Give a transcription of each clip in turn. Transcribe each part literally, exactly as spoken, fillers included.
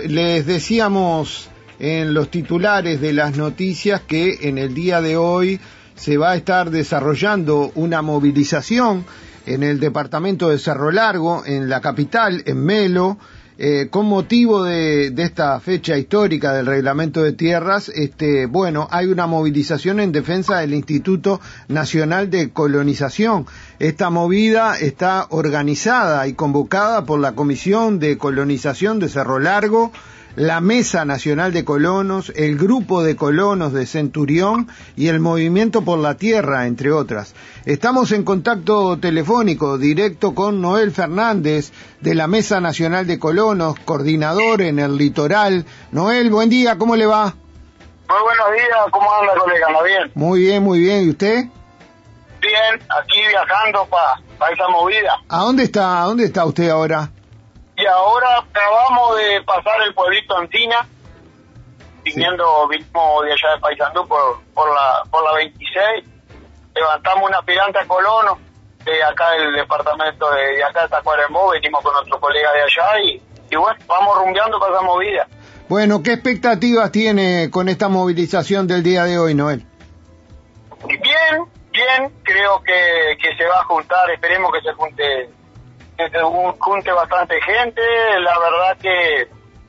les decíamos en los titulares de las noticias que en el día de hoy se va a estar desarrollando una movilización en el departamento de Cerro Largo, en la capital, en Melo, eh, con motivo de, de esta fecha histórica del reglamento de tierras. Este, bueno, hay una movilización en defensa del Instituto Nacional de Colonización. Esta movida está organizada y convocada por la Comisión de Colonización de Cerro Largo, la Mesa Nacional de Colonos, el Grupo de Colonos de Centurión y el Movimiento por la Tierra, entre otras. Estamos en contacto telefónico directo con Noel Fernández, de la Mesa Nacional de Colonos, coordinador en el litoral. Noel, buen día, ¿cómo le va? Muy buenos días, ¿cómo anda, colega? ¿Anda bien? Muy bien, muy bien, ¿y usted? Bien, aquí viajando para pa esa movida. ¿A dónde está, a dónde está usted ahora? Y ahora acabamos de pasar el pueblito Ancina, viniendo, sí. Vinimos de allá de Paysandú por, por la por la veintiséis, levantamos un aspirante a colono de acá del departamento de, de acá de Tacuarembó, venimos con otro colega de allá y, y bueno, vamos rumbeando para esa movida. Bueno, ¿qué expectativas tiene con esta movilización del día de hoy, Noel? Bien, bien, creo que, que se va a juntar, esperemos que se junte que se junte bastante gente. La verdad que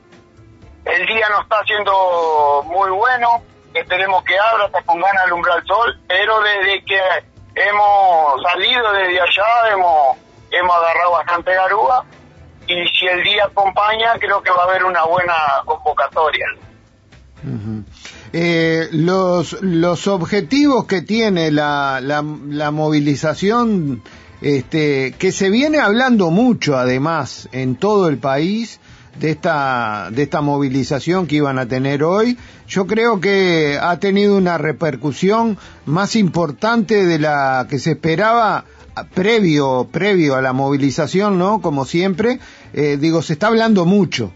el día no está siendo muy bueno, esperemos que abra hasta con ganas de alumbrar el sol, pero desde que hemos salido desde allá hemos hemos agarrado bastante garúa y si el día acompaña creo que va a haber una buena convocatoria. Uh-huh. Eh, los los objetivos que tiene la la, la movilización, este, que se viene hablando mucho además en todo el país de esta de esta movilización que iban a tener hoy, yo creo que ha tenido una repercusión más importante de la que se esperaba previo previo a la movilización, ¿no? Como siempre, eh, digo, se está hablando mucho.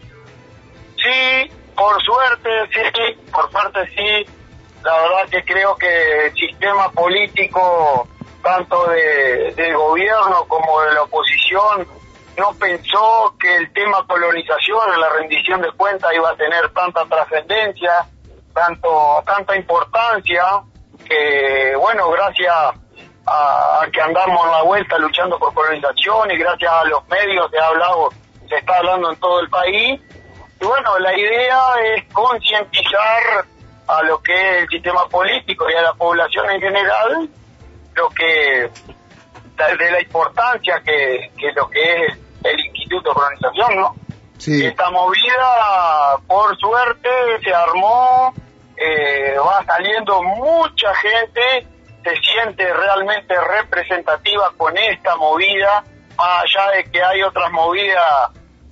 Sí, por suerte, sí, por suerte sí. La verdad que creo que el sistema político, tanto de, del gobierno como de la oposición, no pensó que el tema colonización, la rendición de cuentas, iba a tener tanta trascendencia, tanto tanta importancia, que bueno, gracias a, a que andamos en la vuelta luchando por colonización y gracias a los medios se ha hablado, se está hablando en todo el país. Y bueno, la idea es concientizar a lo que es el sistema político y a la población en general lo que de la importancia que, que lo que es el Instituto de Colonización, ¿no? Sí. Esta movida, por suerte, se armó, eh, va saliendo mucha gente, se siente realmente representativa con esta movida, más allá de que hay otras movidas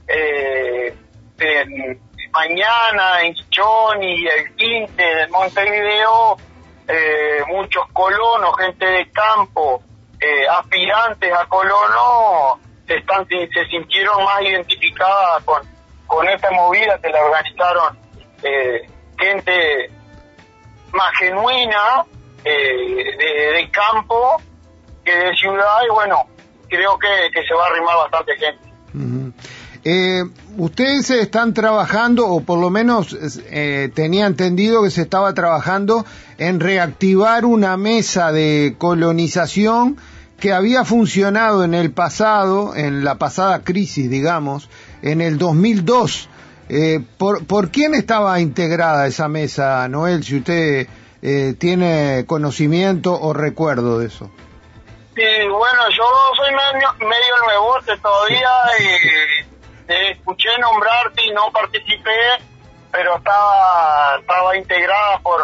eh, en, mañana en Chichón y el quince de Montevideo, eh, muchos colonos, gente de campo, eh, aspirantes a colonos, se están se sintieron más identificadas con, con esta movida que la organizaron eh, gente más genuina, eh, de, de campo que de ciudad, y bueno, creo que, que se va a arrimar bastante gente. Uh-huh. Eh, ustedes están trabajando, o por lo menos eh, tenía entendido que se estaba trabajando en reactivar una mesa de colonización que había funcionado en el pasado, en la pasada crisis, digamos, en el dos mil dos. Eh, ¿por, ¿Por quién estaba integrada esa mesa, Noel, si usted eh, tiene conocimiento o recuerdo de eso? Sí, bueno, yo soy medio, medio nuevote todavía y te escuché nombrarte y no participé, pero estaba estaba integrada por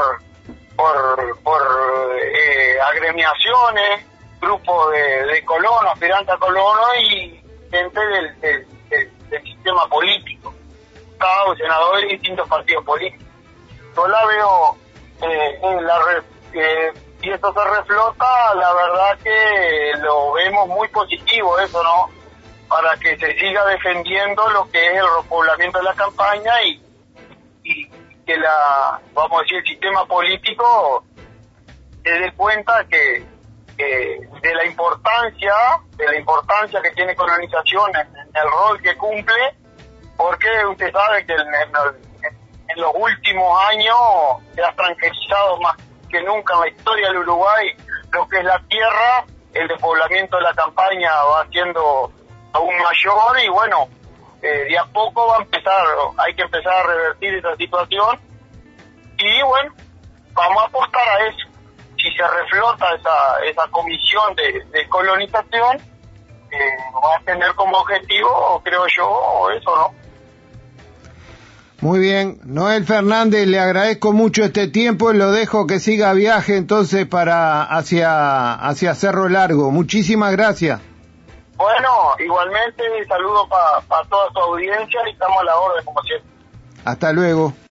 por por eh, agremiaciones, grupos de, de colonos, aspirantes a colonos y gente del, del, del, del sistema político, diputados, senadores y distintos partidos políticos. Yo la veo eh, en la eh, y esto se reflota, la verdad que lo vemos muy positivo eso, ¿no? Para que se siga defendiendo lo que es el repoblamiento de la campaña y, y que la, vamos a decir, el sistema político se dé cuenta que, que de la importancia, de la importancia que tiene colonización en, en el rol que cumple, porque usted sabe que en, en, en los últimos años se ha tranquilizado más que nunca en la historia del Uruguay lo que es la tierra, el despoblamiento de la campaña va siendo aún mayor y bueno, eh, de a poco va a empezar, hay que empezar a revertir esa situación y bueno, vamos a apostar a eso. Si se reflota esa, esa comisión de, de colonización, eh, va a tener como objetivo, creo yo, eso, ¿no? Muy bien, Noel Fernández, le agradezco mucho este tiempo y lo dejo que siga viaje entonces para hacia hacia Cerro Largo. Muchísimas gracias. Bueno, igualmente, saludo para pa toda su audiencia y estamos a la orden como siempre. Hasta luego.